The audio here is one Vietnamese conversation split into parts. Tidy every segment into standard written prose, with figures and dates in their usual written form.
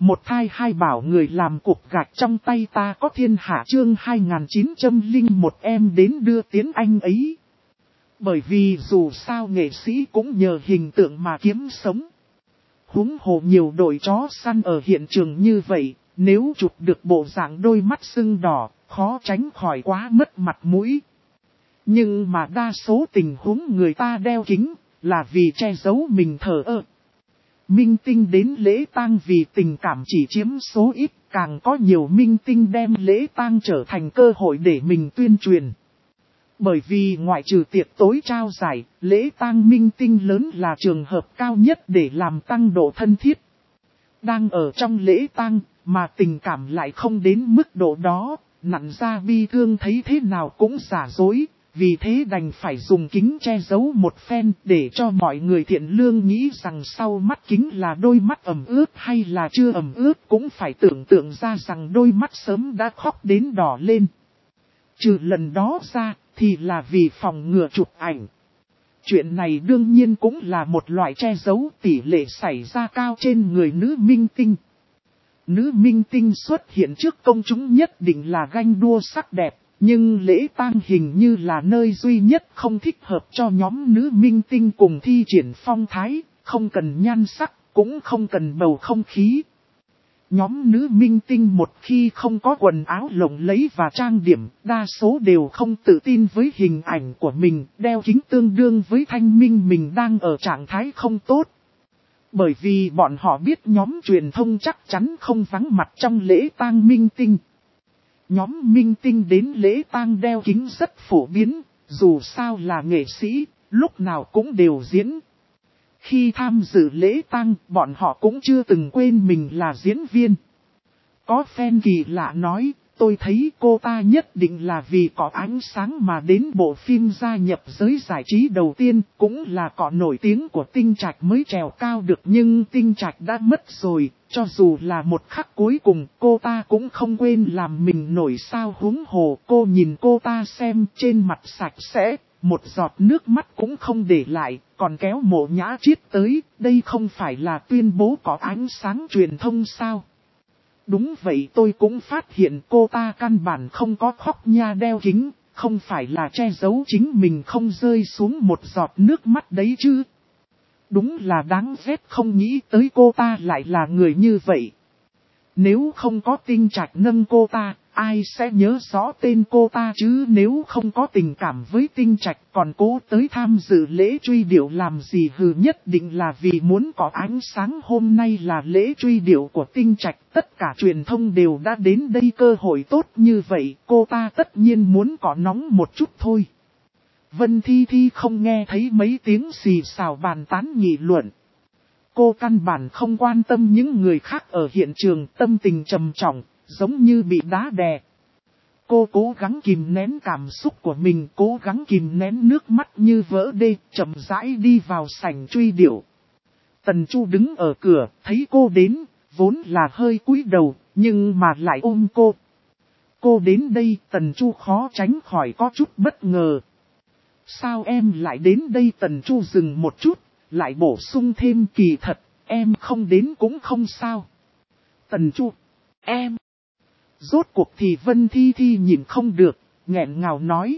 Một thai hai bảo người làm cục gạch trong tay ta có thiên hạ chương 2901 em đến đưa tiến anh ấy. Bởi vì dù sao nghệ sĩ cũng nhờ hình tượng mà kiếm sống. Huống hồ nhiều đội chó săn ở hiện trường như vậy, nếu chụp được bộ dạng đôi mắt sưng đỏ, khó tránh khỏi quá mất mặt mũi. Nhưng mà đa số tình huống người ta đeo kính, là vì che giấu mình thờ ơ. Minh tinh đến lễ tang vì tình cảm chỉ chiếm số ít, càng có nhiều minh tinh đem lễ tang trở thành cơ hội để mình tuyên truyền. Bởi vì ngoại trừ tiệc tối trao giải, lễ tang minh tinh lớn là trường hợp cao nhất để làm tăng độ thân thiết. Đang ở trong lễ tang, mà tình cảm lại không đến mức độ đó, nặn ra bi thương thấy thế nào cũng giả dối. Vì thế đành phải dùng kính che giấu một phen để cho mọi người thiện lương nghĩ rằng sau mắt kính là đôi mắt ẩm ướt hay là chưa ẩm ướt cũng phải tưởng tượng ra rằng đôi mắt sớm đã khóc đến đỏ lên. Trừ lần đó ra thì là vì phòng ngừa chụp ảnh. Chuyện này đương nhiên cũng là một loại che giấu tỷ lệ xảy ra cao trên người nữ minh tinh. Nữ minh tinh xuất hiện trước công chúng nhất định là ganh đua sắc đẹp. Nhưng lễ tang hình như là nơi duy nhất không thích hợp cho nhóm nữ minh tinh cùng thi triển phong thái, không cần nhan sắc, cũng không cần bầu không khí. Nhóm nữ minh tinh một khi không có quần áo lộng lẫy và trang điểm, đa số đều không tự tin với hình ảnh của mình, đeo kính tương đương với thanh minh mình đang ở trạng thái không tốt. Bởi vì bọn họ biết nhóm truyền thông chắc chắn không vắng mặt trong lễ tang minh tinh. Nhóm minh tinh đến lễ tang đeo kính rất phổ biến, dù sao là nghệ sĩ, lúc nào cũng đều diễn. Khi tham dự lễ tang, bọn họ cũng chưa từng quên mình là diễn viên. Có fan kỳ lạ nói, tôi thấy cô ta nhất định là vì có ánh sáng mà đến bộ phim gia nhập giới giải trí đầu tiên, cũng là có nổi tiếng của Tinh Trạch mới trèo cao được, nhưng Tinh Trạch đã mất rồi, cho dù là một khắc cuối cùng cô ta cũng không quên làm mình nổi sao. Huống hồ cô nhìn cô ta xem trên mặt sạch sẽ, một giọt nước mắt cũng không để lại, còn kéo Mộ Nhã Chiết tới, đây không phải là tuyên bố có ánh sáng truyền thông sao? Đúng vậy, tôi cũng phát hiện cô ta căn bản không có khóc nha, đeo kính, không phải là che giấu chính mình không rơi xuống một giọt nước mắt đấy chứ. Đúng là đáng ghét, không nghĩ tới cô ta lại là người như vậy. Nếu không có Tinh Trạch nâng cô ta, ai sẽ nhớ rõ tên cô ta chứ? Nếu không có tình cảm với Tinh Trạch còn cố tới tham dự lễ truy điệu làm gì? Nhất định là vì muốn có ánh sáng. Hôm nay là lễ truy điệu của Tinh Trạch, tất cả truyền thông đều đã đến đây, cơ hội tốt như vậy, cô ta tất nhiên muốn có nóng một chút thôi. Vân Thi Thi không nghe thấy mấy tiếng xì xào bàn tán nghị luận. Cô căn bản không quan tâm những người khác ở hiện trường, tâm tình trầm trọng, giống như bị đá đè. Cô cố gắng kìm nén cảm xúc của mình, cố gắng kìm nén nước mắt như vỡ đê, chậm rãi đi vào sảnh truy điệu. Tần Chu đứng ở cửa, thấy cô đến, vốn là hơi cúi đầu, nhưng mà lại ôm cô. Cô đến đây, Tần Chu khó tránh khỏi có chút bất ngờ. Sao em lại đến đây? Tần Chu dừng một chút, lại bổ sung thêm, kỳ thật, em không đến cũng không sao. Tần Chu, em. Rốt cuộc thì Vân Thi Thi nhìn không được, nghẹn ngào nói.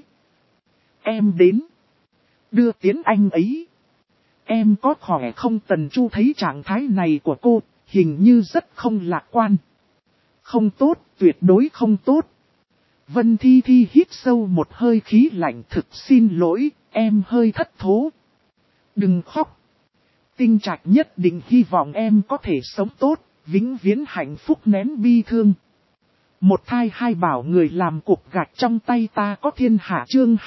Em đến. Đưa tiến anh ấy. Em có khỏe không? Tần Chu thấy trạng thái này của cô, hình như rất không lạc quan. Không tốt, tuyệt đối không tốt. Vân Thi Thi hít sâu một hơi khí lạnh, thực xin lỗi, em hơi thất thố. Đừng khóc. Tinh Trạch nhất định hy vọng em có thể sống tốt, vĩnh viễn hạnh phúc, nén bi thương. Một thai hai bảo người làm cục gạch trong tay ta có thiên hạ chương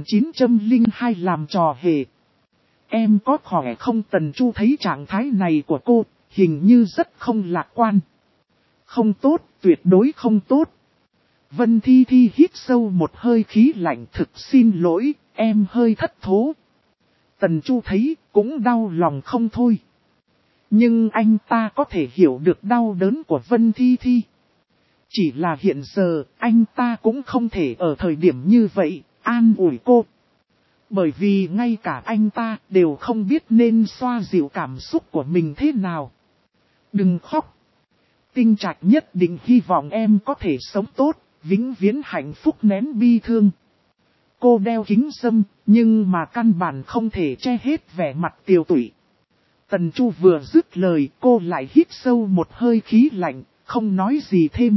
2902 làm trò hề. Em có khỏe không? Tần Chu thấy trạng thái này của cô, hình như rất không lạc quan. Không tốt, tuyệt đối không tốt. Vân Thi Thi hít sâu một hơi khí lạnh, thực xin lỗi, em hơi thất thố. Tần Chu thấy, cũng đau lòng không thôi. Nhưng anh ta có thể hiểu được đau đớn của Vân Thi Thi. Chỉ là hiện giờ, anh ta cũng không thể ở thời điểm như vậy, an ủi cô. Bởi vì ngay cả anh ta đều không biết nên xoa dịu cảm xúc của mình thế nào. Đừng khóc. Tinh Trạch nhất định hy vọng em có thể sống tốt, vĩnh viễn hạnh phúc nén bi thương. Cô đeo kính râm, nhưng mà căn bản không thể che hết vẻ mặt tiều tụy. Tần Chu vừa dứt lời, cô lại hít sâu một hơi khí lạnh, không nói gì thêm.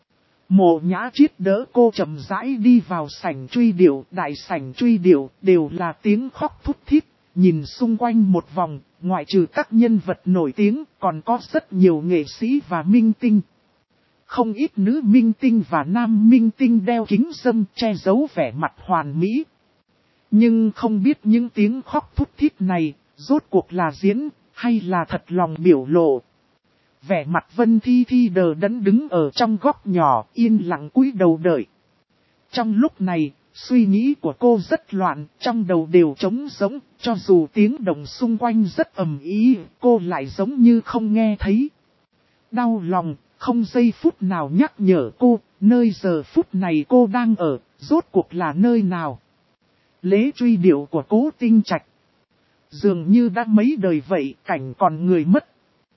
Mộ Nhã Triết đỡ cô chậm rãi đi vào sảnh truy điệu, đại sảnh truy điệu đều là tiếng khóc thút thít, nhìn xung quanh một vòng, ngoại trừ các nhân vật nổi tiếng, còn có rất nhiều nghệ sĩ và minh tinh. Không ít nữ minh tinh và nam minh tinh đeo kính râm che giấu vẻ mặt hoàn mỹ. Nhưng không biết những tiếng khóc thút thít này, rốt cuộc là diễn, hay là thật lòng biểu lộ. Vẻ mặt Vân Thi Thi đờ đẫn đứng ở trong góc nhỏ, yên lặng cúi đầu đợi. Trong lúc này, suy nghĩ của cô rất loạn, trong đầu đều trống rỗng, cho dù tiếng động xung quanh rất ầm ĩ, cô lại giống như không nghe thấy. Đau lòng, không giây phút nào nhắc nhở cô, nơi giờ phút này cô đang ở, rốt cuộc là nơi nào. Lễ truy điệu của Cố Tinh Trạch. Dường như đã mấy đời vậy, cảnh còn người mất.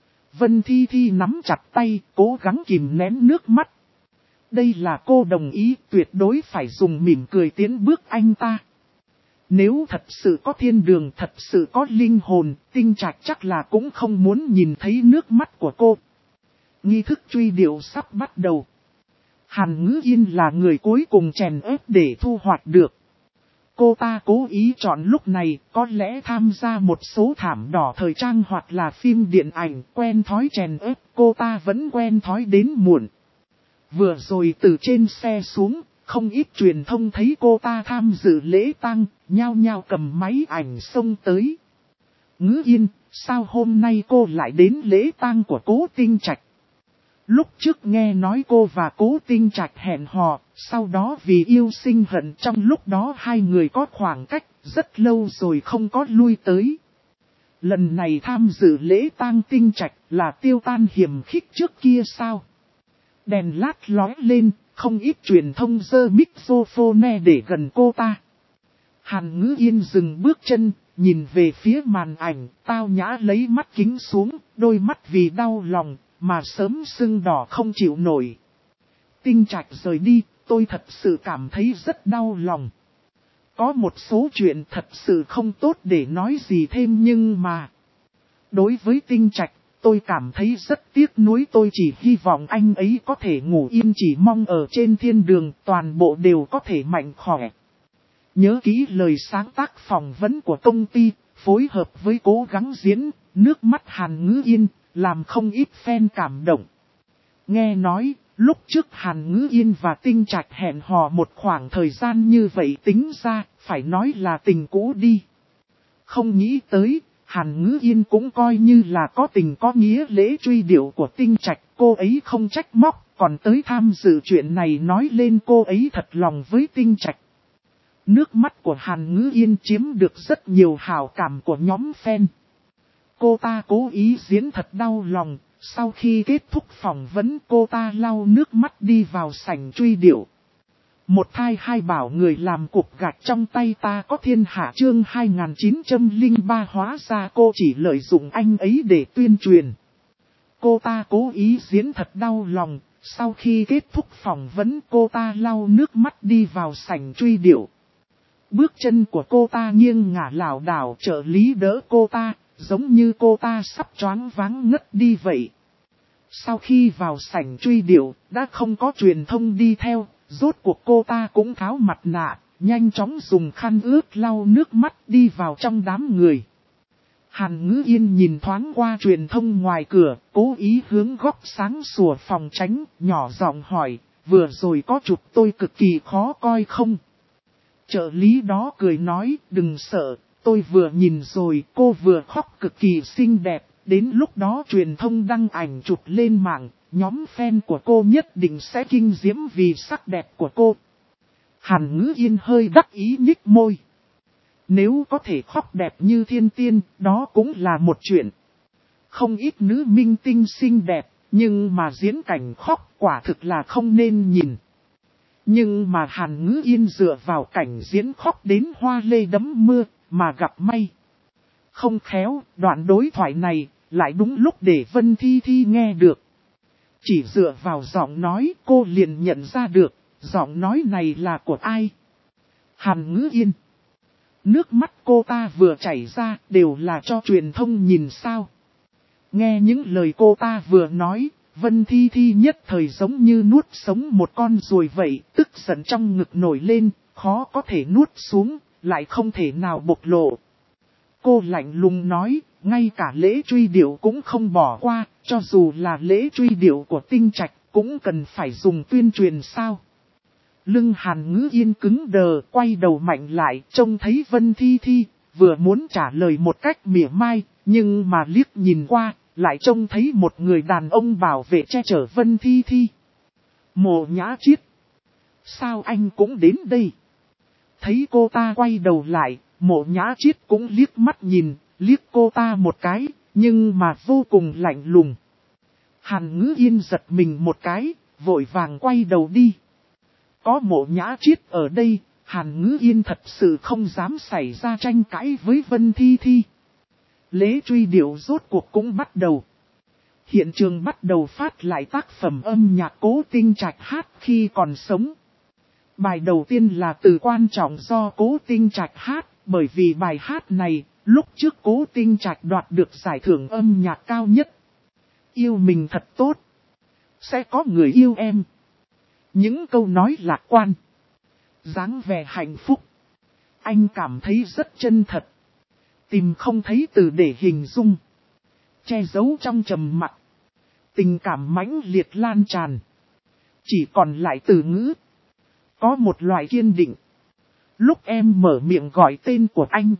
Vân Thi Thi nắm chặt tay, cố gắng kìm nén nước mắt. Đây là cô đồng ý, tuyệt đối phải dùng mỉm cười tiến bước anh ta. Nếu thật sự có thiên đường, thật sự có linh hồn, Tinh Trạch chắc là cũng không muốn nhìn thấy nước mắt của cô. Nghi thức truy điệu sắp bắt đầu. Hàn Ngữ Yên là người cuối cùng chèn ép để thu hoạch được. Cô ta cố ý chọn lúc này, có lẽ tham gia một số thảm đỏ thời trang hoặc là phim điện ảnh, quen thói chèn ép, cô ta vẫn quen thói đến muộn. Vừa rồi từ trên xe xuống, không ít truyền thông thấy cô ta tham dự lễ tang, nhao nhao cầm máy ảnh xông tới. Ngữ Yên, sao hôm nay cô lại đến lễ tang của Cố Tinh Trạch? Lúc trước nghe nói cô và Cố Tinh Trạch hẹn hò, sau đó vì yêu sinh hận trong lúc đó hai người có khoảng cách, rất lâu rồi không có lui tới. Lần này tham dự lễ tang Tinh Trạch là tiêu tan hiểm khích trước kia sao? Đèn lát lóe lên, không ít truyền thông giơ microphone để gần cô ta. Hàn Ngữ Yên dừng bước chân, nhìn về phía màn ảnh, tao nhã lấy mắt kính xuống, đôi mắt vì đau lòng, mà sớm sưng đỏ không chịu nổi. Tinh Trạch rời đi, tôi thật sự cảm thấy rất đau lòng. Có một số chuyện thật sự không tốt để nói gì thêm nhưng mà... Đối với Tinh Trạch, tôi cảm thấy rất tiếc nuối, tôi chỉ hy vọng anh ấy có thể ngủ yên, chỉ mong ở trên thiên đường toàn bộ đều có thể mạnh khỏe. Nhớ kỹ lời sáng tác phỏng vấn của công ty, phối hợp với cố gắng diễn, nước mắt Hàn Ngữ Yên, làm không ít fan cảm động. Nghe nói, lúc trước Hàn Ngữ Yên và Tinh Trạch hẹn hò một khoảng thời gian như vậy tính ra, phải nói là tình cũ đi. Không nghĩ tới, Hàn Ngữ Yên cũng coi như là có tình có nghĩa lễ truy điệu của Tinh Trạch, cô ấy không trách móc, còn tới tham dự chuyện này nói lên cô ấy thật lòng với Tinh Trạch. Nước mắt của Hàn Ngữ Yên chiếm được rất nhiều hảo cảm của nhóm fan. Cô ta cố ý diễn thật đau lòng, sau khi kết thúc phỏng vấn cô ta lau nước mắt đi vào sảnh truy điệu. Một thai hai bảo người làm cục gạch trong tay ta có thiên hạ chương 2903 hóa ra cô chỉ lợi dụng anh ấy để tuyên truyền. Cô ta cố ý diễn thật đau lòng, sau khi kết thúc phỏng vấn cô ta lau nước mắt đi vào sảnh truy điệu. Bước chân của cô ta nghiêng ngả lảo đảo, trợ lý đỡ cô ta, giống như cô ta sắp choáng váng ngất đi vậy. Sau khi vào sảnh truy điệu, đã không có truyền thông đi theo, rốt cuộc cô ta cũng tháo mặt nạ, nhanh chóng dùng khăn ướt lau nước mắt đi vào trong đám người. Hàn Ngữ Yên nhìn thoáng qua truyền thông ngoài cửa, cố ý hướng góc sáng sủa phòng tránh, nhỏ giọng hỏi, vừa rồi có chụp tôi cực kỳ khó coi không? Trợ lý đó cười nói, đừng sợ, tôi vừa nhìn rồi, cô vừa khóc cực kỳ xinh đẹp, đến lúc đó truyền thông đăng ảnh chụp lên mạng, nhóm fan của cô nhất định sẽ kinh diễm vì sắc đẹp của cô. Hàn Ngữ Yên hơi đắc ý nhích môi. Nếu có thể khóc đẹp như thiên tiên, đó cũng là một chuyện. Không ít nữ minh tinh xinh đẹp, nhưng mà diễn cảnh khóc quả thực là không nên nhìn. Nhưng mà Hàn Ngữ Yên dựa vào cảnh diễn khóc đến hoa lê đẫm mưa, mà gặp may. Không khéo, đoạn đối thoại này, lại đúng lúc để Vân Thi Thi nghe được. Chỉ dựa vào giọng nói cô liền nhận ra được, giọng nói này là của ai. Hàn Ngữ Yên. Nước mắt cô ta vừa chảy ra đều là cho truyền thông nhìn sao. Nghe những lời cô ta vừa nói, Vân Thi Thi nhất thời giống như nuốt sống một con ruồi vậy, tức giận trong ngực nổi lên, khó có thể nuốt xuống, lại không thể nào bộc lộ. Cô lạnh lùng nói, ngay cả lễ truy điệu cũng không bỏ qua, cho dù là lễ truy điệu của Tinh Trạch cũng cần phải dùng tuyên truyền sao. Lưng Hàn Ngữ Yên cứng đờ, quay đầu mạnh lại, trông thấy Vân Thi Thi, vừa muốn trả lời một cách mỉa mai, nhưng mà liếc nhìn qua, lại trông thấy một người đàn ông bảo vệ che chở Vân Thi Thi. Mộ Nhã Chiết. Sao anh cũng đến đây? Thấy cô ta quay đầu lại, Mộ Nhã Chiết cũng liếc mắt nhìn, liếc cô ta một cái, nhưng mà vô cùng lạnh lùng. Hàn Ngữ Yên giật mình một cái, vội vàng quay đầu đi. Có Mộ Nhã Chiết ở đây, Hàn Ngữ Yên thật sự không dám xảy ra tranh cãi với Vân Thi Thi. Lễ truy điệu rốt cuộc cũng bắt đầu. Hiện trường bắt đầu phát lại tác phẩm âm nhạc Cố Tinh Trạch hát khi còn sống. Bài đầu tiên là Từ Quan Trọng do Cố Tinh Trạch hát, bởi vì bài hát này, lúc trước Cố Tinh Trạch đoạt được giải thưởng âm nhạc cao nhất. Yêu mình thật tốt. Sẽ có người yêu em. Những câu nói lạc quan. Dáng vẻ hạnh phúc. Anh cảm thấy rất chân thật. Tìm không thấy từ để hình dung. Che giấu trong trầm mặc. Tình cảm mãnh liệt lan tràn. Chỉ còn lại từ ngữ. Có một loại kiên định. Lúc em mở miệng gọi tên của anh.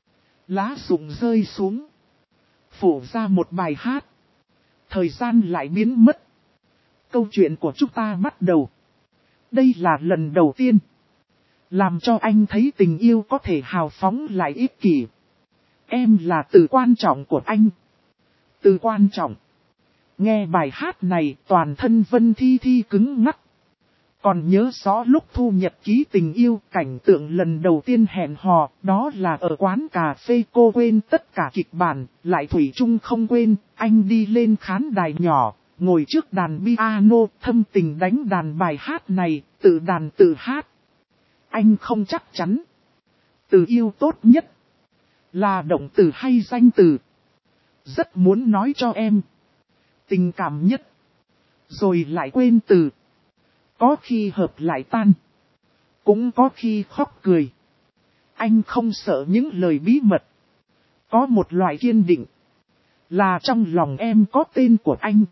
Lá rụng rơi xuống. Phủ ra một bài hát. Thời gian lại biến mất. Câu chuyện của chúng ta bắt đầu. Đây là lần đầu tiên. Làm cho anh thấy tình yêu có thể hào phóng lại ích kỷ. Em là Từ Quan Trọng của anh. Từ Quan Trọng. Nghe bài hát này toàn thân Vân Thi Thi cứng ngắc. Còn nhớ rõ lúc thu nhật ký tình yêu, cảnh tượng lần đầu tiên hẹn hò, đó là ở quán cà phê. Cô quên tất cả kịch bản, lại thủy chung không quên, anh đi lên khán đài nhỏ, ngồi trước đàn piano, thâm tình đánh đàn bài hát này, tự đàn tự hát. Anh không chắc chắn. Từ yêu tốt nhất là động từ hay danh từ. Rất muốn nói cho em. Tình cảm nhất. Rồi lại quên từ. Có khi hợp lại tan. Cũng có khi khóc cười. Anh không sợ những lời bí mật. Có một loại kiên định. Là trong lòng em có tên của anh.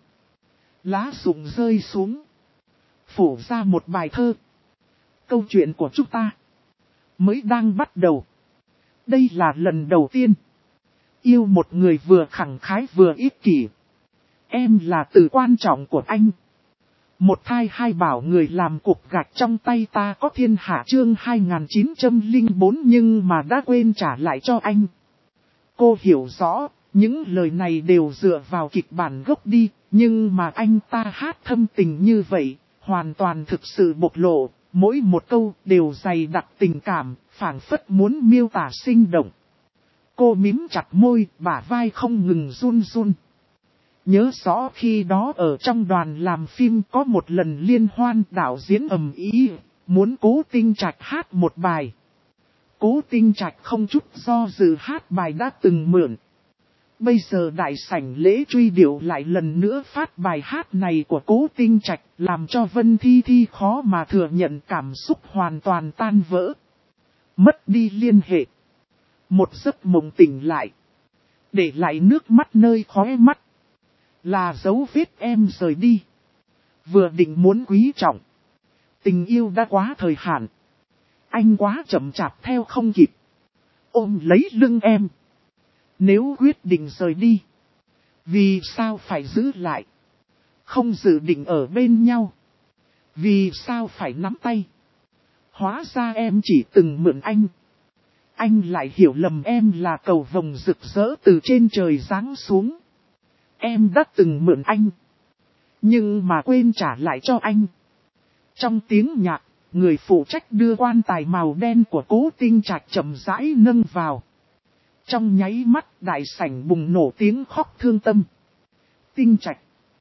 Lá rụng rơi xuống. Phủ ra một bài thơ. Câu chuyện của chúng ta mới đang bắt đầu. Đây là lần đầu tiên. Yêu một người vừa khẳng khái vừa ích kỷ. Em là Từ Quan Trọng của anh. Một thai hai bảo người làm cục gạch trong tay ta có thiên hạ chương 2904 nhưng mà đã quên trả lại cho anh. Cô hiểu rõ, những lời này đều dựa vào kịch bản gốc đi, nhưng mà anh ta hát thâm tình như vậy, hoàn toàn thực sự bộc lộ, mỗi một câu đều dày đặc tình cảm, phảng phất muốn miêu tả sinh động. Cô mím chặt môi, bả vai không ngừng run run. Nhớ rõ khi đó ở trong đoàn làm phim có một lần liên hoan đạo diễn ầm ý, muốn Cố Tinh Trạch hát một bài. Cố Tinh Trạch không chút do dự hát bài đã từng mượn. Bây giờ đại sảnh lễ truy điệu lại lần nữa phát bài hát này của Cố Tinh Trạch, làm cho Vân Thi Thi khó mà thừa nhận cảm xúc hoàn toàn tan vỡ. Mất đi liên hệ. Một giấc mộng tỉnh lại. Để lại nước mắt nơi khóe mắt. Là dấu vết em rời đi. Vừa định muốn quý trọng. Tình yêu đã quá thời hạn. Anh quá chậm chạp theo không kịp. Ôm lấy lưng em. Nếu quyết định rời đi. Vì sao phải giữ lại? Không dự định ở bên nhau. Vì sao phải nắm tay? Hóa ra em chỉ từng mượn anh. Anh lại hiểu lầm em là cầu vồng rực rỡ từ trên trời giáng xuống. Em đã từng mượn anh. Nhưng mà quên trả lại cho anh. Trong tiếng nhạc, người phụ trách đưa quan tài màu đen của Cố Tinh Trạch chậm rãi nâng vào. Trong nháy mắt đại sảnh bùng nổ tiếng khóc thương tâm. Tinh Trạch.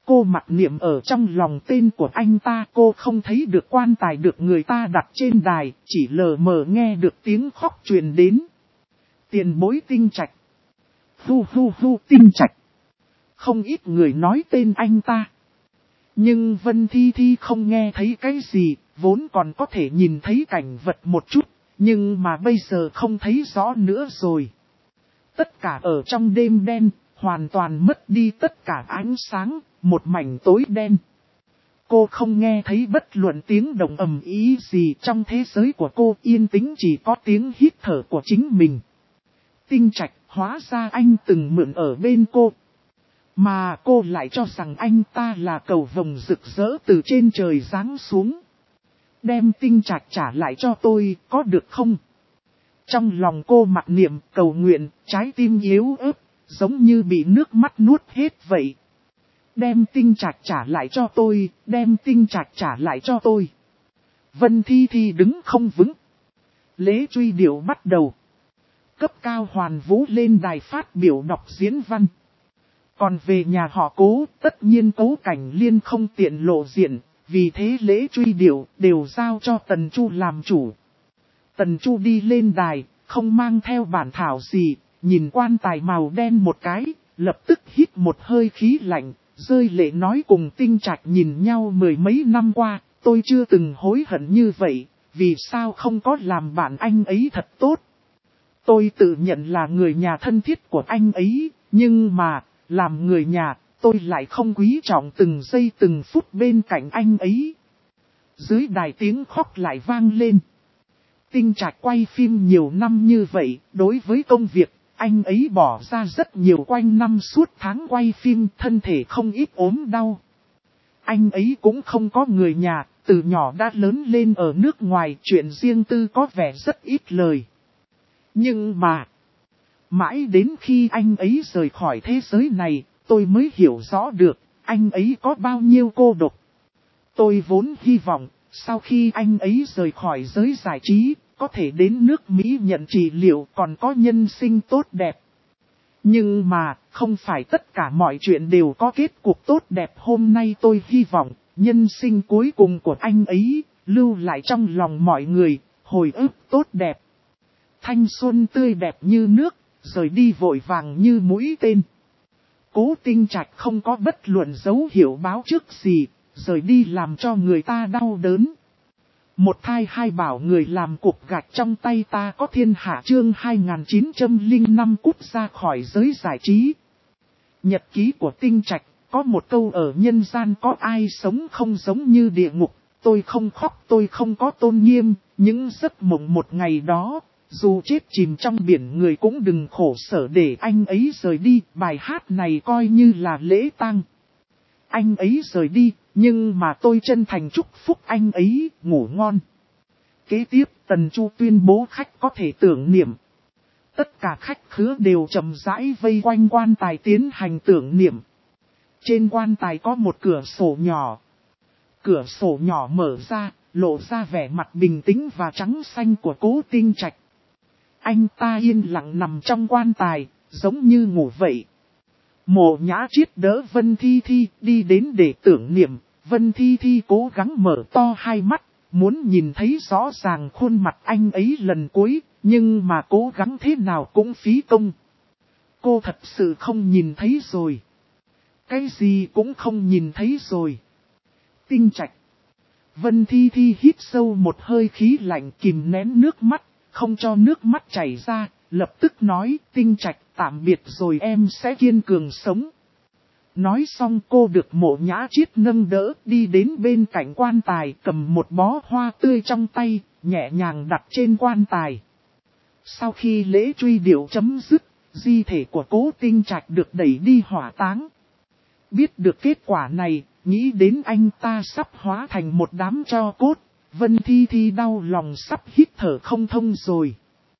Cô mặc niệm ở trong lòng tên của anh ta, cô không thấy được quan tài được người ta đặt trên đài, chỉ lờ mờ nghe được tiếng khóc truyền đến. Tiền bối Tinh Trạch. Hu hu hu Tinh Trạch. Không ít người nói tên anh ta. Nhưng Vân Thi Thi không nghe thấy cái gì, vốn còn có thể nhìn thấy cảnh vật một chút, nhưng mà bây giờ không thấy rõ nữa rồi. Tất cả ở trong đêm đen, hoàn toàn mất đi tất cả ánh sáng, một mảnh tối đen. Cô không nghe thấy bất luận tiếng động ầm ĩ gì, trong thế giới của cô yên tĩnh chỉ có tiếng hít thở của chính mình. Tinh Trạch, hóa ra anh từng mượn ở bên cô. Mà cô lại cho rằng anh ta là cầu vồng rực rỡ từ trên trời giáng xuống. Đem Tinh Trạch trả lại cho tôi, có được không? Trong lòng cô mặc niệm cầu nguyện, trái tim yếu ớt, giống như bị nước mắt nuốt hết vậy. Đem Tinh Trạch trả lại cho tôi, đem Tinh Trạch trả lại cho tôi. Vân Thi Thi đứng không vững. Lễ truy điệu bắt đầu. Cấp cao Hoàn Vũ lên đài phát biểu đọc diễn văn. Còn về nhà họ Cố, tất nhiên Cố Cảnh Liên không tiện lộ diện, vì thế lễ truy điệu đều giao cho Tần Chu làm chủ. Tần Chu đi lên đài, không mang theo bản thảo gì, nhìn quan tài màu đen một cái, lập tức hít một hơi khí lạnh, rơi lệ nói cùng Tinh Trạch nhìn nhau mười mấy năm qua, tôi chưa từng hối hận như vậy, vì sao không có làm bạn anh ấy thật tốt. Tôi tự nhận là người nhà thân thiết của anh ấy, nhưng mà, làm người nhà, tôi lại không quý trọng từng giây từng phút bên cạnh anh ấy. Dưới đài tiếng khóc lại vang lên. Tinh Trạch quay phim nhiều năm như vậy, đối với công việc, anh ấy bỏ ra rất nhiều quanh năm suốt tháng quay phim, thân thể không ít ốm đau. Anh ấy cũng không có người nhà, từ nhỏ đã lớn lên ở nước ngoài, chuyện riêng tư có vẻ rất ít lời. Nhưng mà, mãi đến khi anh ấy rời khỏi thế giới này, tôi mới hiểu rõ được, anh ấy có bao nhiêu cô độc. Tôi vốn hy vọng, sau khi anh ấy rời khỏi giới giải trí, có thể đến nước Mỹ nhận trị liệu còn có nhân sinh tốt đẹp. Nhưng mà, không phải tất cả mọi chuyện đều có kết cục tốt đẹp. Hôm nay tôi hy vọng, nhân sinh cuối cùng của anh ấy, lưu lại trong lòng mọi người, hồi ức tốt đẹp. Thanh xuân tươi đẹp như nước, rời đi vội vàng như mũi tên. Cố Tinh Trạch không có bất luận dấu hiệu báo trước gì, rời đi làm cho người ta đau đớn. Một thai hai bảo người làm cục gạch trong tay ta có thiên hạ chương 2905 cút ra khỏi giới giải trí. Nhật ký của Tinh Trạch, có một câu ở nhân gian có ai sống không giống như địa ngục, tôi không khóc tôi không có tôn nghiêm, những giấc mộng một ngày đó, dù chết chìm trong biển người cũng đừng khổ sở để anh ấy rời đi, bài hát này coi như là lễ tang. Anh ấy rời đi, nhưng mà tôi chân thành chúc phúc anh ấy, ngủ ngon. Kế tiếp, Tần Chu tuyên bố khách có thể tưởng niệm. Tất cả khách khứa đều chậm rãi vây quanh quan tài tiến hành tưởng niệm. Trên quan tài có một cửa sổ nhỏ. Cửa sổ nhỏ mở ra, lộ ra vẻ mặt bình tĩnh và trắng xanh của Cố Tinh Trạch. Anh ta yên lặng nằm trong quan tài, giống như ngủ vậy. Mộ Nhã Triết đỡ Vân Thi Thi đi đến để tưởng niệm. Vân Thi Thi cố gắng mở to hai mắt, muốn nhìn thấy rõ ràng khuôn mặt anh ấy lần cuối, nhưng mà cố gắng thế nào cũng phí công. Cô thật sự không nhìn thấy rồi. Cái gì cũng không nhìn thấy rồi. Tinh Trạch. Vân Thi Thi hít sâu một hơi khí lạnh kìm nén nước mắt, không cho nước mắt chảy ra, lập tức nói Tinh Trạch tạm biệt rồi em sẽ kiên cường sống. Nói xong cô được Mộ Nhã Triết nâng đỡ đi đến bên cạnh quan tài cầm một bó hoa tươi trong tay, nhẹ nhàng đặt trên quan tài. Sau khi lễ truy điệu chấm dứt, di thể của Cố Tinh Trạch được đẩy đi hỏa táng. Biết được kết quả này, nghĩ đến anh ta sắp hóa thành một đám tro cốt, Vân Thi Thi đau lòng sắp hít thở không thông rồi.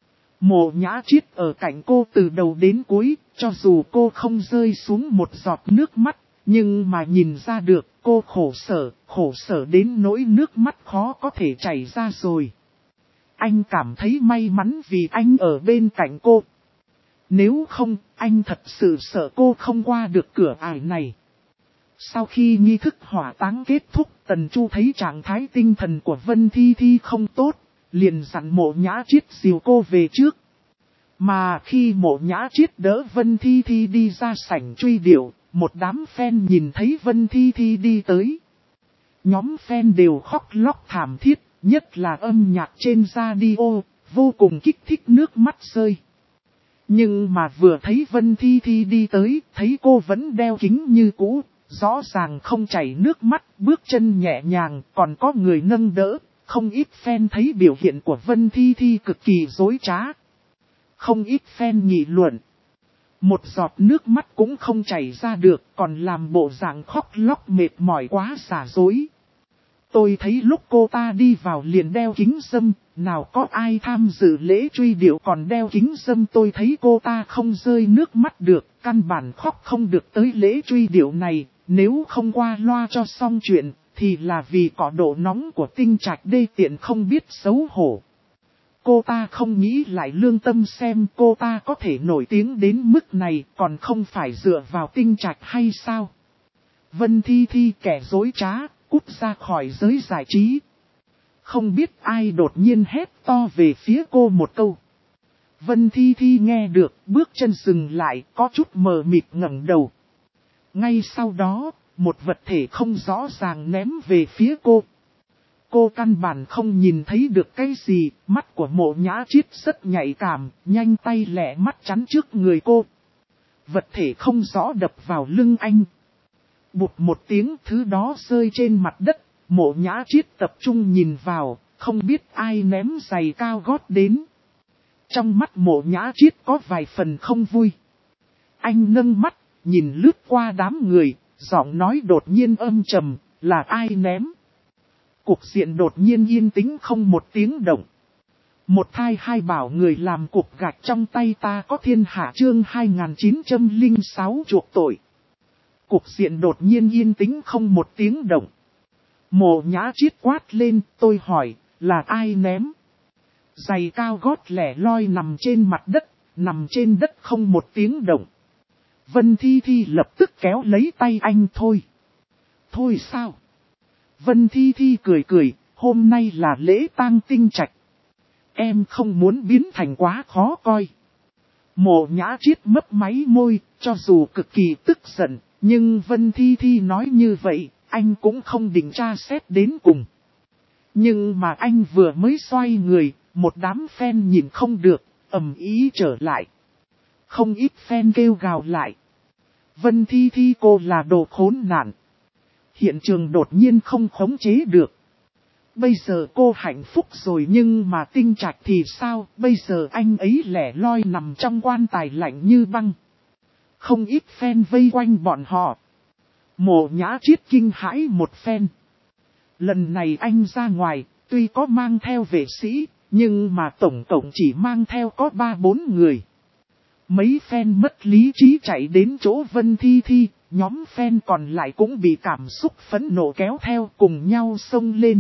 Mộ Nhã Triết ở cạnh cô từ đầu đến cuối, cho dù cô không rơi xuống một giọt nước mắt, nhưng mà nhìn ra được cô khổ sở đến nỗi nước mắt khó có thể chảy ra rồi. Anh cảm thấy may mắn vì anh ở bên cạnh cô. Nếu không, anh thật sự sợ cô không qua được cửa ải này. Sau khi nghi thức hỏa táng kết thúc, Tần Chu thấy trạng thái tinh thần của Vân Thi Thi không tốt, liền dặn Mộ Nhã Chiết dìu cô về trước. Mà khi Mộ Nhã Chiết đỡ Vân Thi Thi đi ra sảnh truy điệu, một đám fan nhìn thấy Vân Thi Thi đi tới. Nhóm fan đều khóc lóc thảm thiết, nhất là âm nhạc trên radio, vô cùng kích thích nước mắt rơi. Nhưng mà vừa thấy Vân Thi Thi đi tới, thấy cô vẫn đeo kính như cũ, rõ ràng không chảy nước mắt, bước chân nhẹ nhàng, còn có người nâng đỡ. Không ít fan thấy biểu hiện của Vân Thi Thi cực kỳ dối trá. Không ít fan nghị luận. Một giọt nước mắt cũng không chảy ra được, còn làm bộ dạng khóc lóc mệt mỏi quá xả dối. Tôi thấy lúc cô ta đi vào liền đeo kính râm, nào có ai tham dự lễ truy điệu còn đeo kính râm, tôi thấy cô ta không rơi nước mắt được, căn bản khóc không được tới lễ truy điệu này, nếu không qua loa cho xong chuyện, thì là vì có độ nóng của Tinh Trạch đê tiện không biết xấu hổ. Cô ta không nghĩ lại lương tâm xem cô ta có thể nổi tiếng đến mức này, còn không phải dựa vào Tinh Trạch hay sao? Vân Thi Thi kẻ dối trá, cút ra khỏi giới giải trí. Không biết ai đột nhiên hét to về phía cô một câu. Vân Thi Thi nghe được, bước chân dừng lại, có chút mờ mịt ngẩng đầu. Ngay sau đó, một vật thể không rõ ràng ném về phía cô. Cô căn bản không nhìn thấy được cái gì, mắt của Mộ Nhã Chiết rất nhạy cảm, nhanh tay lẹ mắt chắn trước người cô. Vật thể không rõ đập vào lưng anh. Bụt một tiếng, thứ đó rơi trên mặt đất, Mộ Nhã Chiết tập trung nhìn vào, không biết ai ném giày cao gót đến. Trong mắt Mộ Nhã Chiết có vài phần không vui. Anh nâng mắt, nhìn lướt qua đám người, giọng nói đột nhiên âm trầm, là ai ném? Cục diện đột nhiên yên tĩnh không một tiếng động. Một thai hai bảo người làm cục gạch trong tay ta có thiên hạ chương 2906 chuộc tội. Cục diện đột nhiên yên tĩnh không một tiếng động. Mộ Nhã Chiết quát lên, tôi hỏi, là ai ném? Giày cao gót lẻ loi nằm trên mặt đất, nằm trên đất không một tiếng động. Vân Thi Thi lập tức kéo lấy tay anh thôi. Thôi sao? Vân Thi Thi cười cười, hôm nay là lễ tang Tinh Trạch. Em không muốn biến thành quá khó coi. Mộ Nhã Chiết mấp máy môi, cho dù cực kỳ tức giận, nhưng Vân Thi Thi nói như vậy, anh cũng không định tra xét đến cùng. Nhưng mà anh vừa mới xoay người, một đám fan nhìn không được, ầm ý trở lại. Không ít fan kêu gào lại. Vân Thi Thi cô là đồ khốn nạn. Hiện trường đột nhiên không khống chế được. Bây giờ cô hạnh phúc rồi nhưng mà Tinh Trạch thì sao? Bây giờ anh ấy lẻ loi nằm trong quan tài lạnh như băng. Không ít fan vây quanh bọn họ. Mộ Nhã Chiết kinh hãi một phen. Lần này anh ra ngoài, tuy có mang theo vệ sĩ, nhưng mà tổng cộng chỉ mang theo có 3-4 người. Mấy fan mất lý trí chạy đến chỗ Vân Thi Thi, nhóm fan còn lại cũng bị cảm xúc phẫn nộ kéo theo cùng nhau xông lên.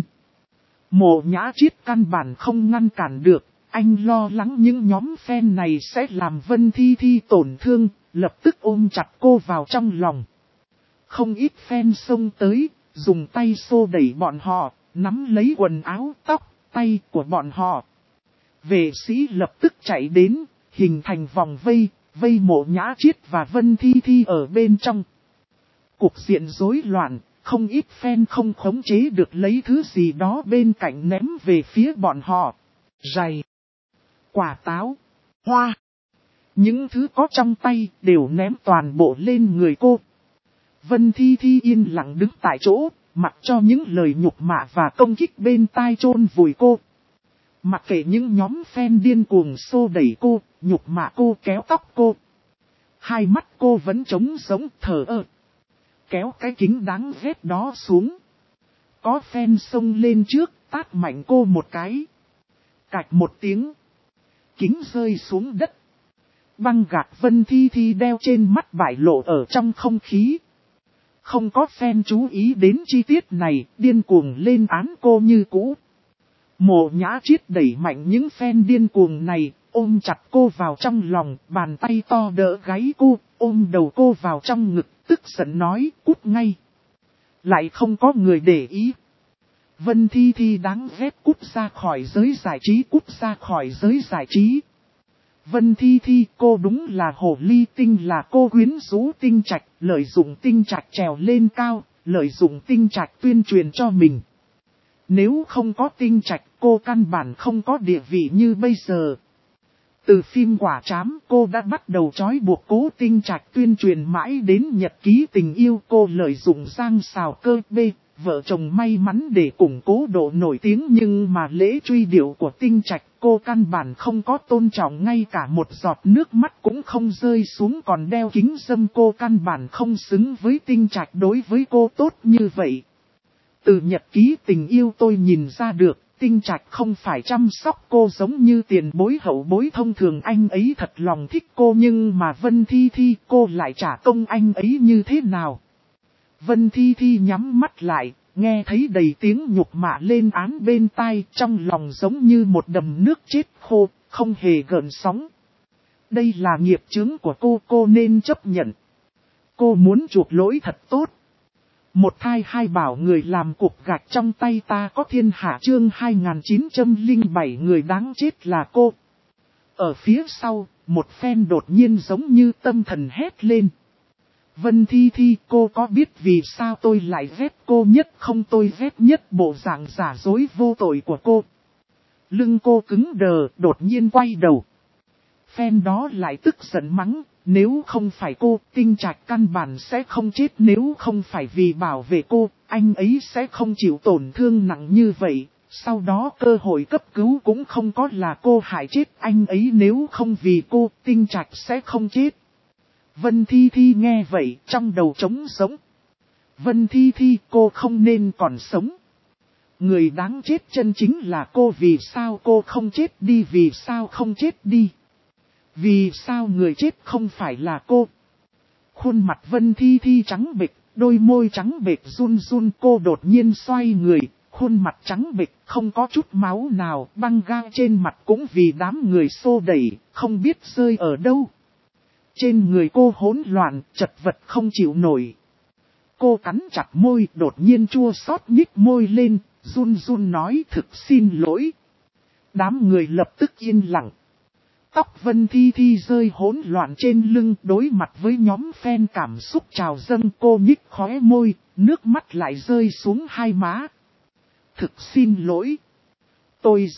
Mộ Nhã Chiết căn bản không ngăn cản được, anh lo lắng những nhóm fan này sẽ làm Vân Thi Thi tổn thương, lập tức ôm chặt cô vào trong lòng. Không ít fan xông tới, dùng tay xô đẩy bọn họ, nắm lấy quần áo, tóc, tay của bọn họ. Vệ sĩ lập tức chạy đến, hình thành vòng vây, vây Mộ Nhã Chiết và Vân Thi Thi ở bên trong. Cục diện rối loạn, không ít fan không khống chế được lấy thứ gì đó bên cạnh ném về phía bọn họ. Giày, quả táo, hoa. Những thứ có trong tay đều ném toàn bộ lên người cô. Vân Thi Thi yên lặng đứng tại chỗ, mặc cho những lời nhục mạ và công kích bên tai chôn vùi cô. Mặc kệ những nhóm fan điên cuồng xô đẩy cô, nhục mạ cô, kéo tóc cô. Hai mắt cô vẫn trống sống thờ ơ. Kéo cái kính đáng ghét đó xuống. Có fan xông lên trước, tát mạnh cô một cái. Cạch một tiếng. Kính rơi xuống đất. Băng gạc Vân Thi Thi đeo trên mắt bại lộ ở trong không khí. Không có fan chú ý đến chi tiết này, điên cuồng lên án cô như cũ. Mộ Nhã Chiết đẩy mạnh những fan điên cuồng này, ôm chặt cô vào trong lòng, bàn tay to đỡ gáy cô, ôm đầu cô vào trong ngực, tức giận nói, cút ngay. lại không có người để ý. Vân Thi Thi đáng ghét, cút ra khỏi giới giải trí, cút ra khỏi giới giải trí. Vân Thi Thi, cô đúng là hồ ly tinh, là cô quyến rũ Tinh Trạch, lợi dụng Tinh Trạch trèo lên cao, lợi dụng Tinh Trạch tuyên truyền cho mình. Nếu không có Tinh Trạch, cô căn bản không có địa vị như bây giờ. Từ phim Quả Trám, cô đã bắt đầu trói buộc Cố Tinh Trạch tuyên truyền mãi đến nhật ký tình yêu. Cô lợi dụng Giang Sào Cơ B, vợ chồng may mắn để củng cố độ nổi tiếng, nhưng mà lễ truy điệu của Tinh Trạch cô căn bản không có tôn trọng, ngay cả một giọt nước mắt cũng không rơi xuống, còn đeo kính râm. Cô căn bản không xứng với Tinh Trạch đối với cô tốt như vậy. Từ nhật ký tình yêu tôi nhìn ra được, Tinh Trạch không phải chăm sóc cô giống như tiền bối hậu bối thông thường. Anh ấy thật lòng thích cô, nhưng mà Vân Thi Thi, cô lại trả công anh ấy như thế nào? Vân Thi Thi nhắm mắt lại, nghe thấy đầy tiếng nhục mạ lên án bên tai, trong lòng giống như một đầm nước chết khô, không hề gợn sóng. Đây là nghiệp chướng của cô nên chấp nhận. Cô muốn chuộc lỗi thật tốt. Một thai hai bảo, người làm cục gạch trong tay ta có thiên hạ. Chương 2907, người đáng chết là cô. Ở phía sau, một phen đột nhiên giống như tâm thần hét lên. Vân Thi Thi, cô có biết vì sao tôi lại ghét cô nhất không? Tôi ghét nhất bộ dạng giả dối vô tội của cô. Lưng cô cứng đờ, đột nhiên quay đầu. Phen đó lại tức giận mắng, nếu không phải cô, Tinh Trạch căn bản sẽ không chết. Nếu không phải vì bảo vệ cô, anh ấy sẽ không chịu tổn thương nặng như vậy. Sau đó cơ hội cấp cứu cũng không có, là cô hại chết anh ấy. Nếu không vì cô, Tinh Trạch sẽ không chết. Vân Thi Thi nghe vậy, trong đầu trống sống. Vân Thi Thi, cô không nên còn sống. Người đáng chết chân chính là cô. Vì sao cô không chết đi? Vì sao không chết đi? Vì sao người chết không phải là cô? Khuôn mặt Vân Thi Thi trắng bệch, đôi môi trắng bệch run run. Cô đột nhiên xoay người, khuôn mặt trắng bệch, không có chút máu nào. Băng ga trên mặt cũng vì đám người xô đẩy, không biết rơi ở đâu. Trên người cô hỗn loạn, chật vật không chịu nổi. Cô cắn chặt môi, đột nhiên chua xót nhích môi lên, run run nói thực xin lỗi. Đám người lập tức yên lặng. Tóc Vân Thi Thi rơi hỗn loạn trên lưng, đối mặt với nhóm fan cảm xúc trào dâng. Cô nhích khóe môi, nước mắt lại rơi xuống hai má. Thực xin lỗi. Tôi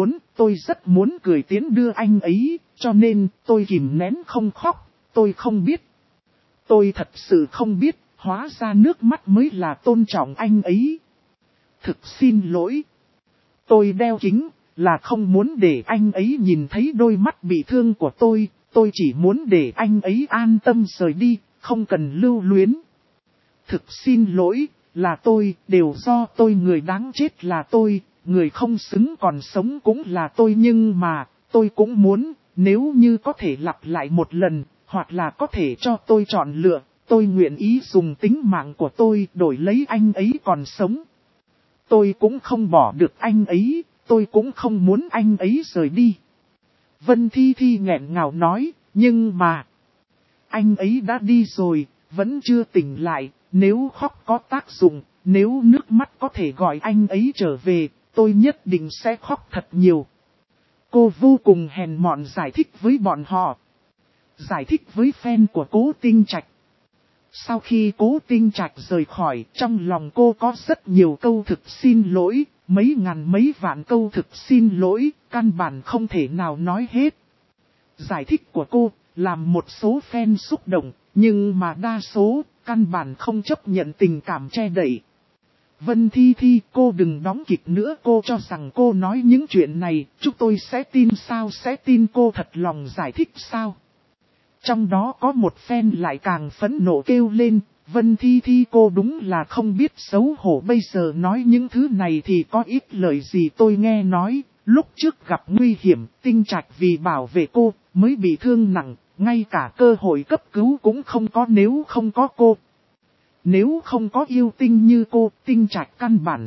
rất muốn cười tiến đưa anh ấy, cho nên tôi kìm nén không khóc. Tôi không biết. Tôi thật sự không biết, hóa ra nước mắt mới là tôn trọng anh ấy. Thực xin lỗi. Tôi đeo kính, là không muốn để anh ấy nhìn thấy đôi mắt bị thương của tôi chỉ muốn để anh ấy an tâm rời đi, không cần lưu luyến. Thực xin lỗi, là tôi, đều do tôi, người đáng chết là tôi, người không xứng còn sống cũng là tôi. Nhưng mà, tôi cũng muốn, nếu như có thể lặp lại một lần, hoặc là có thể cho tôi chọn lựa, tôi nguyện ý dùng tính mạng của tôi đổi lấy anh ấy còn sống. Tôi cũng không bỏ được anh ấy, tôi cũng không muốn anh ấy rời đi. Vân Thi Thi nghẹn ngào nói, nhưng mà, anh ấy đã đi rồi, vẫn chưa tỉnh lại. Nếu khóc có tác dụng, nếu nước mắt có thể gọi anh ấy trở về, tôi nhất định sẽ khóc thật nhiều. Cô vô cùng hèn mọn giải thích với bọn họ. Giải thích với fan của Cố Tinh Trạch. Sau khi Cố Tinh Trạch rời khỏi, trong lòng cô có rất nhiều câu thực xin lỗi, mấy ngàn mấy vạn câu thực xin lỗi, căn bản không thể nào nói hết. Giải thích của cô, làm một số fan xúc động, nhưng mà đa số, căn bản không chấp nhận tình cảm che đậy. Vân Thi Thi, cô đừng đóng kịch nữa. Cô cho rằng cô nói những chuyện này, chúng tôi sẽ tin sao? Sẽ tin cô thật lòng giải thích sao? Trong đó có một fan lại càng phẫn nộ kêu lên, Vân Thi Thi cô đúng là không biết xấu hổ, bây giờ nói những thứ này thì có ít lời gì. Tôi nghe nói, lúc trước gặp nguy hiểm, Tinh Trạch vì bảo vệ cô, mới bị thương nặng, ngay cả cơ hội cấp cứu cũng không có. Nếu không có cô, nếu không có yêu tinh như cô, Tinh Trạch căn bản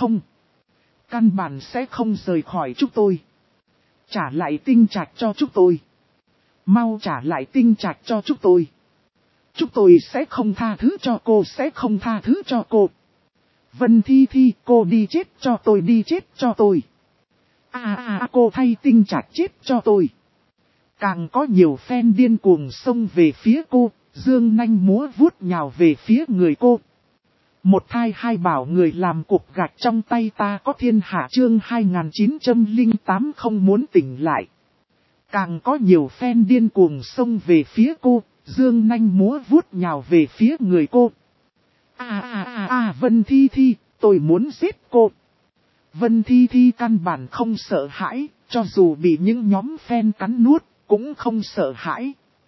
sẽ không rời khỏi chúng tôi. Trả lại Tinh Trạch cho chúng tôi. Mau trả lại Tinh Trạch cho chúng tôi. Chúng tôi sẽ không tha thứ cho cô, sẽ không tha thứ cho cô. Vân Thi Thi, cô đi chết cho tôi, đi chết cho tôi. Cô thay Tinh Trạch chết cho tôi. Càng có nhiều fan điên cuồng xông về phía cô, dương nanh múa vuốt nhào về phía người cô. Một thai hai bảo người làm cục gạch trong tay ta có thiên hạ chương 2908 không muốn tỉnh lại. Càng có nhiều fan điên cuồng xông về phía cô, dương nanh múa vuốt nhào về phía người cô. Vân Thi Thi, tôi muốn giết cô. Vân Thi Thi căn bản không sợ hãi, cho dù bị những nhóm fan cắn nuốt, cũng không sợ hãi.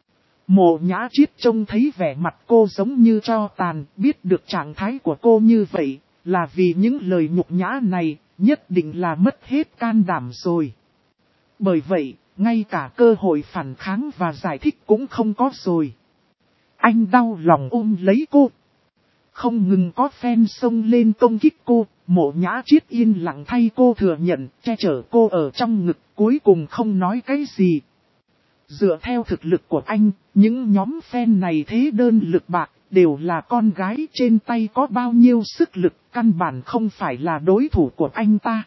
Mộ Nhã Triết trông thấy vẻ mặt cô giống như tro tàn, biết được trạng thái của cô như vậy, là vì những lời nhục nhã này, nhất định là mất hết can đảm rồi. Bởi vậy, ngay cả cơ hội phản kháng và giải thích cũng không có rồi. Anh đau lòng ôm lấy cô. Không ngừng có fan xông lên công kích cô, Mộ Nhã Triết yên lặng thay cô thừa nhận, che chở cô ở trong ngực, cuối cùng không nói cái gì. Dựa theo thực lực của anh, những nhóm fan này thế đơn lực bạc, đều là con gái trên tay có bao nhiêu sức lực, căn bản không phải là đối thủ của anh ta.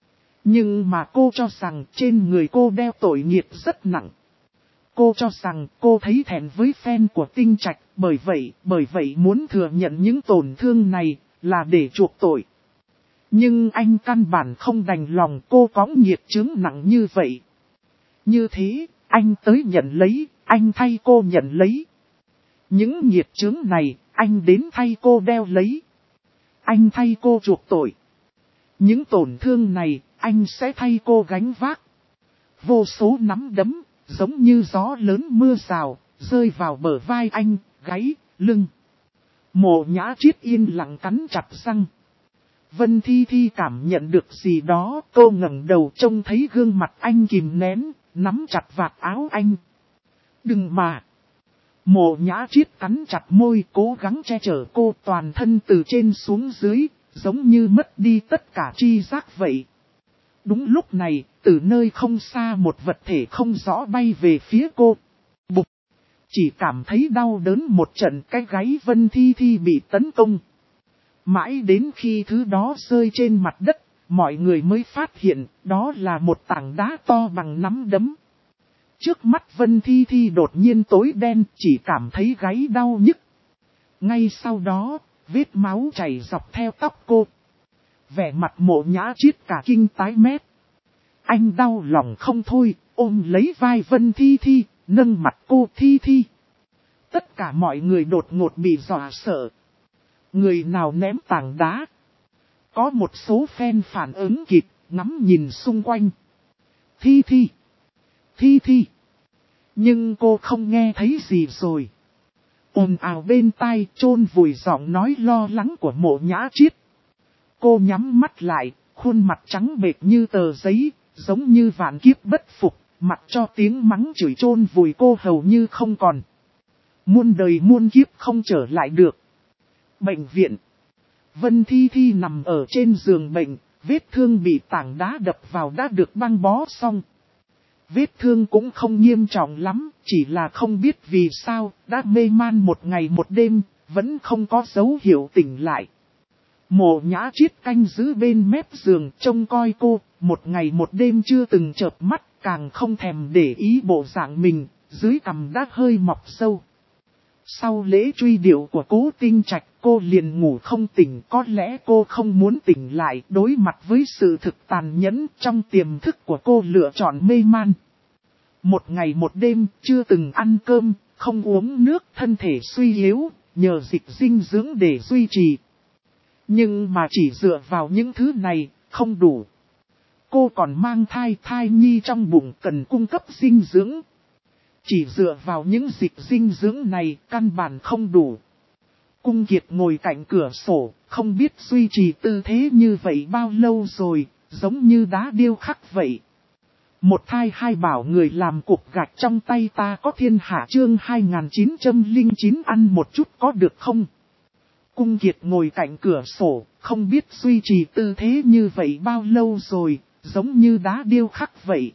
Nhưng mà cô cho rằng trên người cô đeo tội nghiệp rất nặng. Cô cho rằng cô thấy thẹn với fan của Tinh Trạch, bởi vậy muốn thừa nhận những tổn thương này là để chuộc tội. Nhưng anh căn bản không đành lòng cô có nghiệp chướng nặng như vậy. Như thế, anh tới nhận lấy, anh thay cô nhận lấy. Những nghiệp chướng này, anh đến thay cô đeo lấy. Anh thay cô chuộc tội. Những tổn thương này, anh sẽ thay cô gánh vác. Vô số nắm đấm, giống như gió lớn mưa rào, rơi vào bờ vai anh, gáy, lưng. Mộ Nhã Triết yên lặng cắn chặt răng. Vân Thi Thi cảm nhận được gì đó, cô ngẩng đầu trông thấy gương mặt anh kìm nén, nắm chặt vạt áo anh. Đừng mà. Mộ Nhã Triết cắn chặt môi, cố gắng che chở cô, toàn thân từ trên xuống dưới, giống như mất đi tất cả tri giác vậy. Đúng lúc này, từ nơi không xa một vật thể không rõ bay về phía cô. Bụp! Chỉ cảm thấy đau đớn một trận, cái gáy Vân Thi Thi bị tấn công. Mãi đến khi thứ đó rơi trên mặt đất, mọi người mới phát hiện đó là một tảng đá to bằng nắm đấm. Trước mắt Vân Thi Thi đột nhiên tối đen, chỉ cảm thấy gáy đau nhức. Ngay sau đó, vết máu chảy dọc theo tóc cô. Vẻ mặt Mộ Nhã Triết cả kinh tái mét. Anh đau lòng không thôi, ôm lấy vai Vân Thi Thi, nâng mặt cô Thi Thi. Tất cả mọi người đột ngột bị dọa sợ. Người nào ném tảng đá? Có một số fan phản ứng kịp, ngắm nhìn xung quanh. Thi Thi! Thi Thi! Nhưng cô không nghe thấy gì rồi. Ồn ào bên tai chôn vùi giọng nói lo lắng của Mộ Nhã Triết. Cô nhắm mắt lại, khuôn mặt trắng bệch như tờ giấy, giống như vạn kiếp bất phục, mặc cho tiếng mắng chửi chôn vùi cô hầu như không còn. Muôn đời muôn kiếp không trở lại được. Bệnh viện. Vân Thi Thi nằm ở trên giường bệnh, vết thương bị tảng đá đập vào đã được băng bó xong. Vết thương cũng không nghiêm trọng lắm, chỉ là không biết vì sao, đã mê man một ngày một đêm, vẫn không có dấu hiệu tỉnh lại. Mộ Nhã Triết canh giữ bên mép giường trông coi cô, một ngày một đêm chưa từng chợp mắt, càng không thèm để ý bộ dạng mình, dưới cằm đã hơi mọc sâu. Sau lễ truy điệu của Cố Tinh Trạch, cô liền ngủ không tỉnh, có lẽ cô không muốn tỉnh lại, đối mặt với sự thực tàn nhẫn trong tiềm thức của cô lựa chọn mê man. Một ngày một đêm, chưa từng ăn cơm, không uống nước, thân thể suy yếu, nhờ dịch dinh dưỡng để duy trì. Nhưng mà chỉ dựa vào những thứ này, không đủ. Cô còn mang thai nhi trong bụng cần cung cấp dinh dưỡng. Chỉ dựa vào những dịch dinh dưỡng này, căn bản không đủ. Cung Kiệt ngồi cạnh cửa sổ, không biết duy trì tư thế như vậy bao lâu rồi, giống như đá điêu khắc vậy. Một thai hai bảo người làm cục gạch trong tay ta có thiên hạ chương 2909 ăn một chút có được không? Cung Kiệt ngồi cạnh cửa sổ, không biết duy trì tư thế như vậy bao lâu rồi, giống như đá điêu khắc vậy.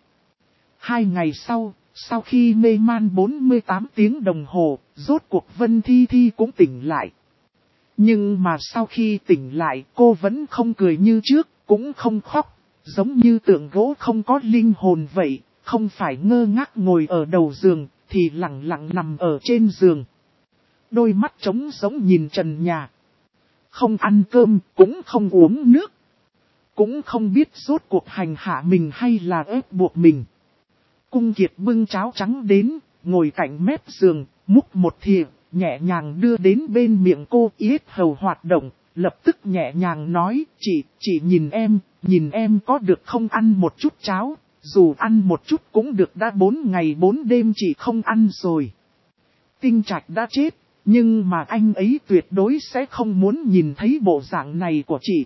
2 ngày sau khi mê man 48 tiếng đồng hồ, rốt cuộc Vân Thi Thi cũng tỉnh lại. Nhưng mà sau khi tỉnh lại cô vẫn không cười như trước, cũng không khóc, giống như tượng gỗ không có linh hồn vậy, không phải ngơ ngác ngồi ở đầu giường, thì lặng lặng nằm ở trên giường. Đôi mắt trống giống nhìn trần nhà. Không ăn cơm, cũng không uống nước. Cũng không biết rốt cuộc hành hạ mình hay là ép buộc mình. Cung Kiệt bưng cháo trắng đến, ngồi cạnh mép giường, múc một thìa, nhẹ nhàng đưa đến bên miệng cô, yết hầu hoạt động, lập tức nhẹ nhàng nói, chị nhìn em có được không, ăn một chút cháo, dù ăn một chút cũng được, đã 4 ngày 4 đêm chị không ăn rồi. Tinh Trạch đã chết, nhưng mà anh ấy tuyệt đối sẽ không muốn nhìn thấy bộ dạng này của chị.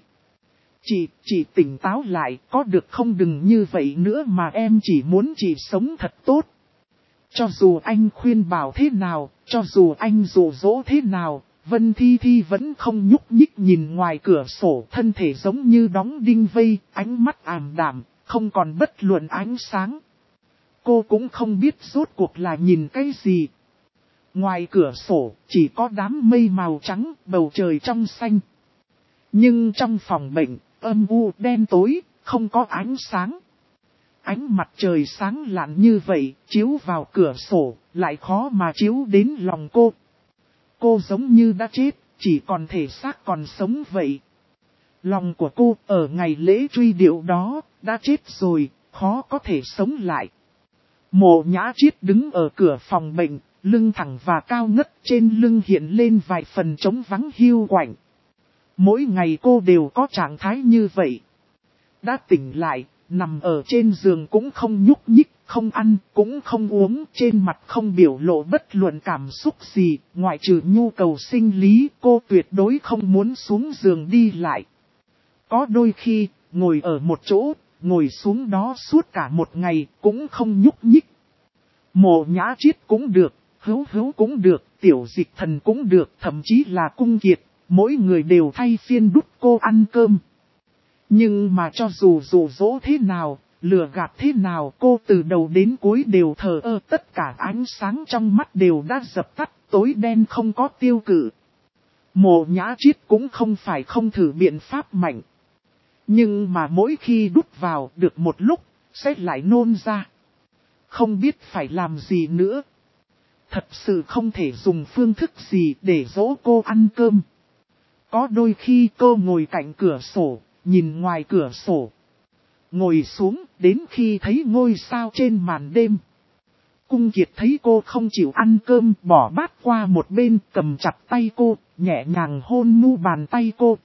Chị tỉnh táo lại, có được không, đừng như vậy nữa mà, em chỉ muốn chị sống thật tốt. Cho dù anh khuyên bảo thế nào, cho dù anh dụ dỗ thế nào, Vân Thi Thi vẫn không nhúc nhích nhìn ngoài cửa sổ, thân thể giống như đóng đinh vây, ánh mắt ảm đạm, không còn bất luận ánh sáng. Cô cũng không biết rốt cuộc là nhìn cái gì. Ngoài cửa sổ, chỉ có đám mây màu trắng, bầu trời trong xanh. Nhưng trong phòng bệnh, âm u đen tối, không có ánh sáng. Ánh mặt trời sáng lạn như vậy, chiếu vào cửa sổ, lại khó mà chiếu đến lòng cô. Cô giống như đã chết, chỉ còn thể xác còn sống vậy. Lòng của cô ở ngày lễ truy điệu đó, đã chết rồi, khó có thể sống lại. Mộ Nhã Triết đứng ở cửa phòng bệnh, lưng thẳng và cao ngất, trên lưng hiện lên vài phần trống vắng hiu quạnh. Mỗi ngày cô đều có trạng thái như vậy. Đã tỉnh lại, nằm ở trên giường cũng không nhúc nhích, không ăn, cũng không uống, trên mặt không biểu lộ bất luận cảm xúc gì, ngoại trừ nhu cầu sinh lý, cô tuyệt đối không muốn xuống giường đi lại. Có đôi khi, ngồi ở một chỗ, ngồi xuống đó suốt cả một ngày, cũng không nhúc nhích. Mộ Nhã Triết cũng được, Hữu cũng được, Tiểu Dịch Thần cũng được, thậm chí là Cung Kiệt, mỗi người đều thay phiên đút cô ăn cơm. Nhưng mà cho dù dụ dỗ thế nào, lừa gạt thế nào, cô từ đầu đến cuối đều thờ ơ, tất cả ánh sáng trong mắt đều đã dập tắt, tối đen không có tiêu cự. Mộ Nhã Triết cũng không phải không thử biện pháp mạnh. Nhưng mà mỗi khi đút vào được một lúc, sẽ lại nôn ra. Không biết phải làm gì nữa. Thật sự không thể dùng phương thức gì để dỗ cô ăn cơm. Có đôi khi cô ngồi cạnh cửa sổ, nhìn ngoài cửa sổ. Ngồi xuống, đến khi thấy ngôi sao trên màn đêm. Cung Kiệt thấy cô không chịu ăn cơm, bỏ bát qua một bên, cầm chặt tay cô, nhẹ nhàng hôn mu bàn tay cô.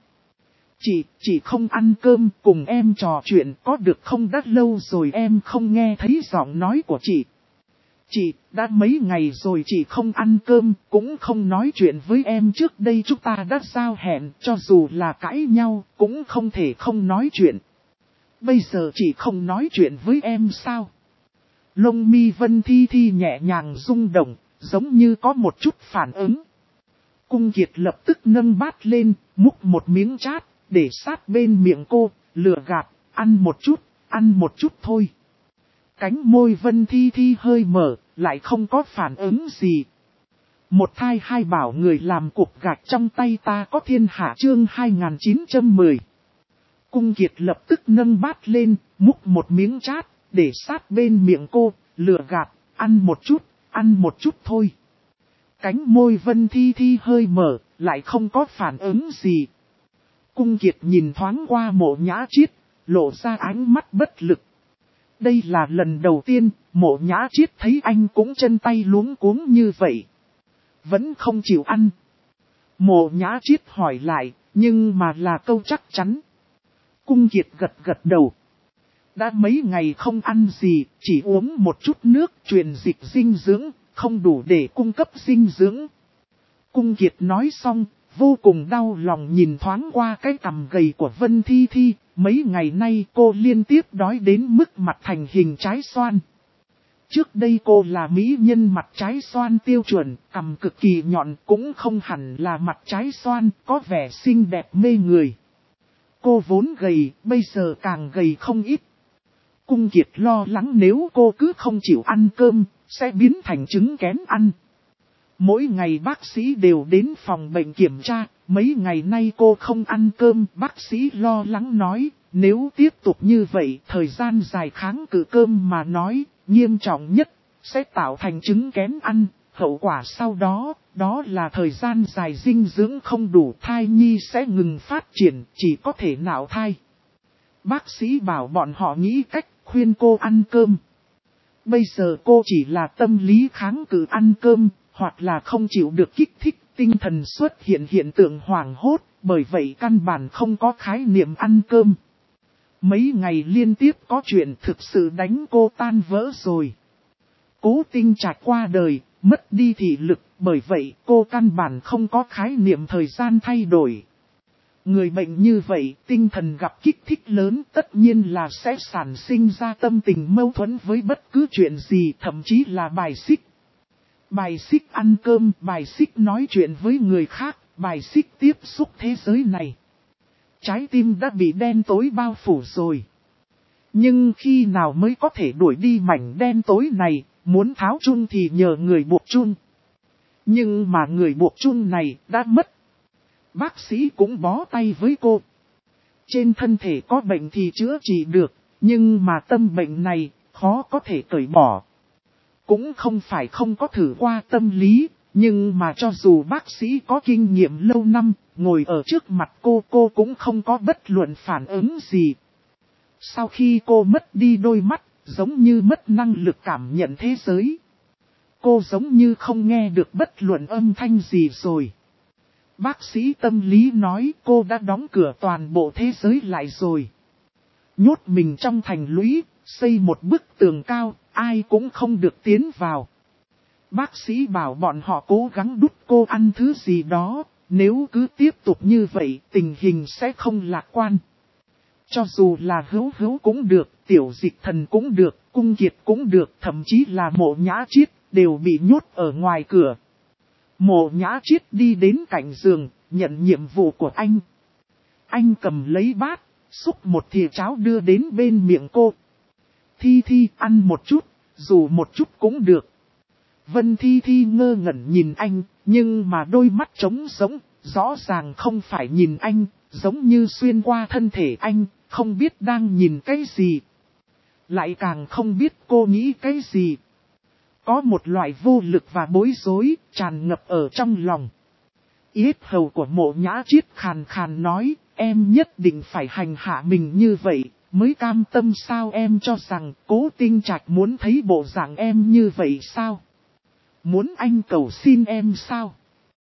Chị không ăn cơm, cùng em trò chuyện có được không, đã lâu rồi em không nghe thấy giọng nói của chị. Chị, đã mấy ngày rồi chị không ăn cơm, cũng không nói chuyện với em, trước đây chúng ta đã giao hẹn, cho dù là cãi nhau, cũng không thể không nói chuyện. Bây giờ chị không nói chuyện với em sao? Lông mi Vân Thi Thi nhẹ nhàng rung động, giống như có một chút phản ứng. Cung Kiệt lập tức nâng bát lên, múc một miếng chát, để sát bên miệng cô, lừa gạt, ăn một chút thôi. Cánh môi Vân Thi Thi hơi mở, lại không có phản ứng gì. Một thai hai bảo người làm cục gạch trong tay ta có thiên hạ, chương 2910. Cung Kiệt lập tức nâng bát lên, múc một miếng chát, để sát bên miệng cô, lừa gạt, ăn một chút thôi. Cánh môi Vân Thi Thi hơi mở, lại không có phản ứng gì. Cung Kiệt nhìn thoáng qua Mộ Nhã Triết, lộ ra ánh mắt bất lực. Đây là lần đầu tiên, Mộ Nhã Triết thấy anh cũng chân tay luống cuống như vậy. Vẫn không chịu ăn. Mộ Nhã Triết hỏi lại, nhưng mà là câu chắc chắn. Cung Kiệt gật đầu. Đã mấy ngày không ăn gì, chỉ uống một chút nước, truyền dịch dinh dưỡng, không đủ để cung cấp dinh dưỡng. Cung Kiệt nói xong, vô cùng đau lòng nhìn thoáng qua cái cằm gầy của Vân Thi Thi, mấy ngày nay cô liên tiếp đói đến mức mặt thành hình trái xoan. Trước đây cô là mỹ nhân mặt trái xoan tiêu chuẩn, cằm cực kỳ nhọn, cũng không hẳn là mặt trái xoan, có vẻ xinh đẹp mê người. Cô vốn gầy, bây giờ càng gầy không ít. Cung Kiệt lo lắng nếu cô cứ không chịu ăn cơm, sẽ biến thành trứng kén ăn. Mỗi ngày bác sĩ đều đến phòng bệnh kiểm tra, mấy ngày nay cô không ăn cơm, bác sĩ lo lắng nói, nếu tiếp tục như vậy, thời gian dài kháng cự cơm mà nói, nghiêm trọng nhất, sẽ tạo thành chứng kén ăn, hậu quả sau đó, đó là thời gian dài dinh dưỡng không đủ, thai nhi sẽ ngừng phát triển, chỉ có thể nạo thai. Bác sĩ bảo bọn họ nghĩ cách khuyên cô ăn cơm. Bây giờ cô chỉ là tâm lý kháng cự ăn cơm, hoặc là không chịu được kích thích, tinh thần xuất hiện hiện tượng hoảng hốt, bởi vậy căn bản không có khái niệm ăn cơm. Mấy ngày liên tiếp có chuyện thực sự đánh cô tan vỡ rồi. Cố Tinh Trạch qua đời, mất đi thị lực, bởi vậy cô căn bản không có khái niệm thời gian thay đổi. Người bệnh như vậy, tinh thần gặp kích thích lớn tất nhiên là sẽ sản sinh ra tâm tình mâu thuẫn với bất cứ chuyện gì, thậm chí là bài xích. Bài xích ăn cơm, bài xích nói chuyện với người khác, bài xích tiếp xúc thế giới này. Trái tim đã bị đen tối bao phủ rồi. Nhưng khi nào mới có thể đuổi đi mảnh đen tối này, muốn tháo chun thì nhờ người buộc chun. Nhưng mà người buộc chun này đã mất. Bác sĩ cũng bó tay với cô. Trên thân thể có bệnh thì chữa trị được, nhưng mà tâm bệnh này khó có thể cởi bỏ. Cũng không phải không có thử qua tâm lý, nhưng mà cho dù bác sĩ có kinh nghiệm lâu năm, ngồi ở trước mặt cô cũng không có bất luận phản ứng gì. Sau khi cô mất đi đôi mắt, giống như mất năng lực cảm nhận thế giới. Cô giống như không nghe được bất luận âm thanh gì rồi. Bác sĩ tâm lý nói cô đã đóng cửa toàn bộ thế giới lại rồi. Nhốt mình trong thành lũy, xây một bức tường cao, ai cũng không được tiến vào. Bác sĩ bảo bọn họ cố gắng đút cô ăn thứ gì đó, nếu cứ tiếp tục như vậy tình hình sẽ không lạc quan. Cho dù là Hữu cũng được, Tiểu Dịch Thần cũng được, Cung Kiệt cũng được, thậm chí là Mộ Nhã Chiết đều bị nhốt ở ngoài cửa. Mộ Nhã Chiết đi đến cạnh giường, nhận nhiệm vụ của anh. Anh cầm lấy bát, xúc một thìa cháo đưa đến bên miệng cô. Thi ăn một chút, dù một chút cũng được. Vân Thi ngơ ngẩn nhìn anh, nhưng mà đôi mắt trống rỗng, rõ ràng không phải nhìn anh, giống như xuyên qua thân thể anh, không biết đang nhìn cái gì. Lại càng không biết cô nghĩ cái gì. Có một loại vô lực và bối rối, tràn ngập ở trong lòng. Yết hầu của Mộ Nhã Chiết khàn khàn nói, em nhất định phải hành hạ mình như vậy, mới cam tâm sao? Em cho rằng Cố Tinh Trạch muốn thấy bộ dạng em như vậy sao? Muốn anh cầu xin em sao?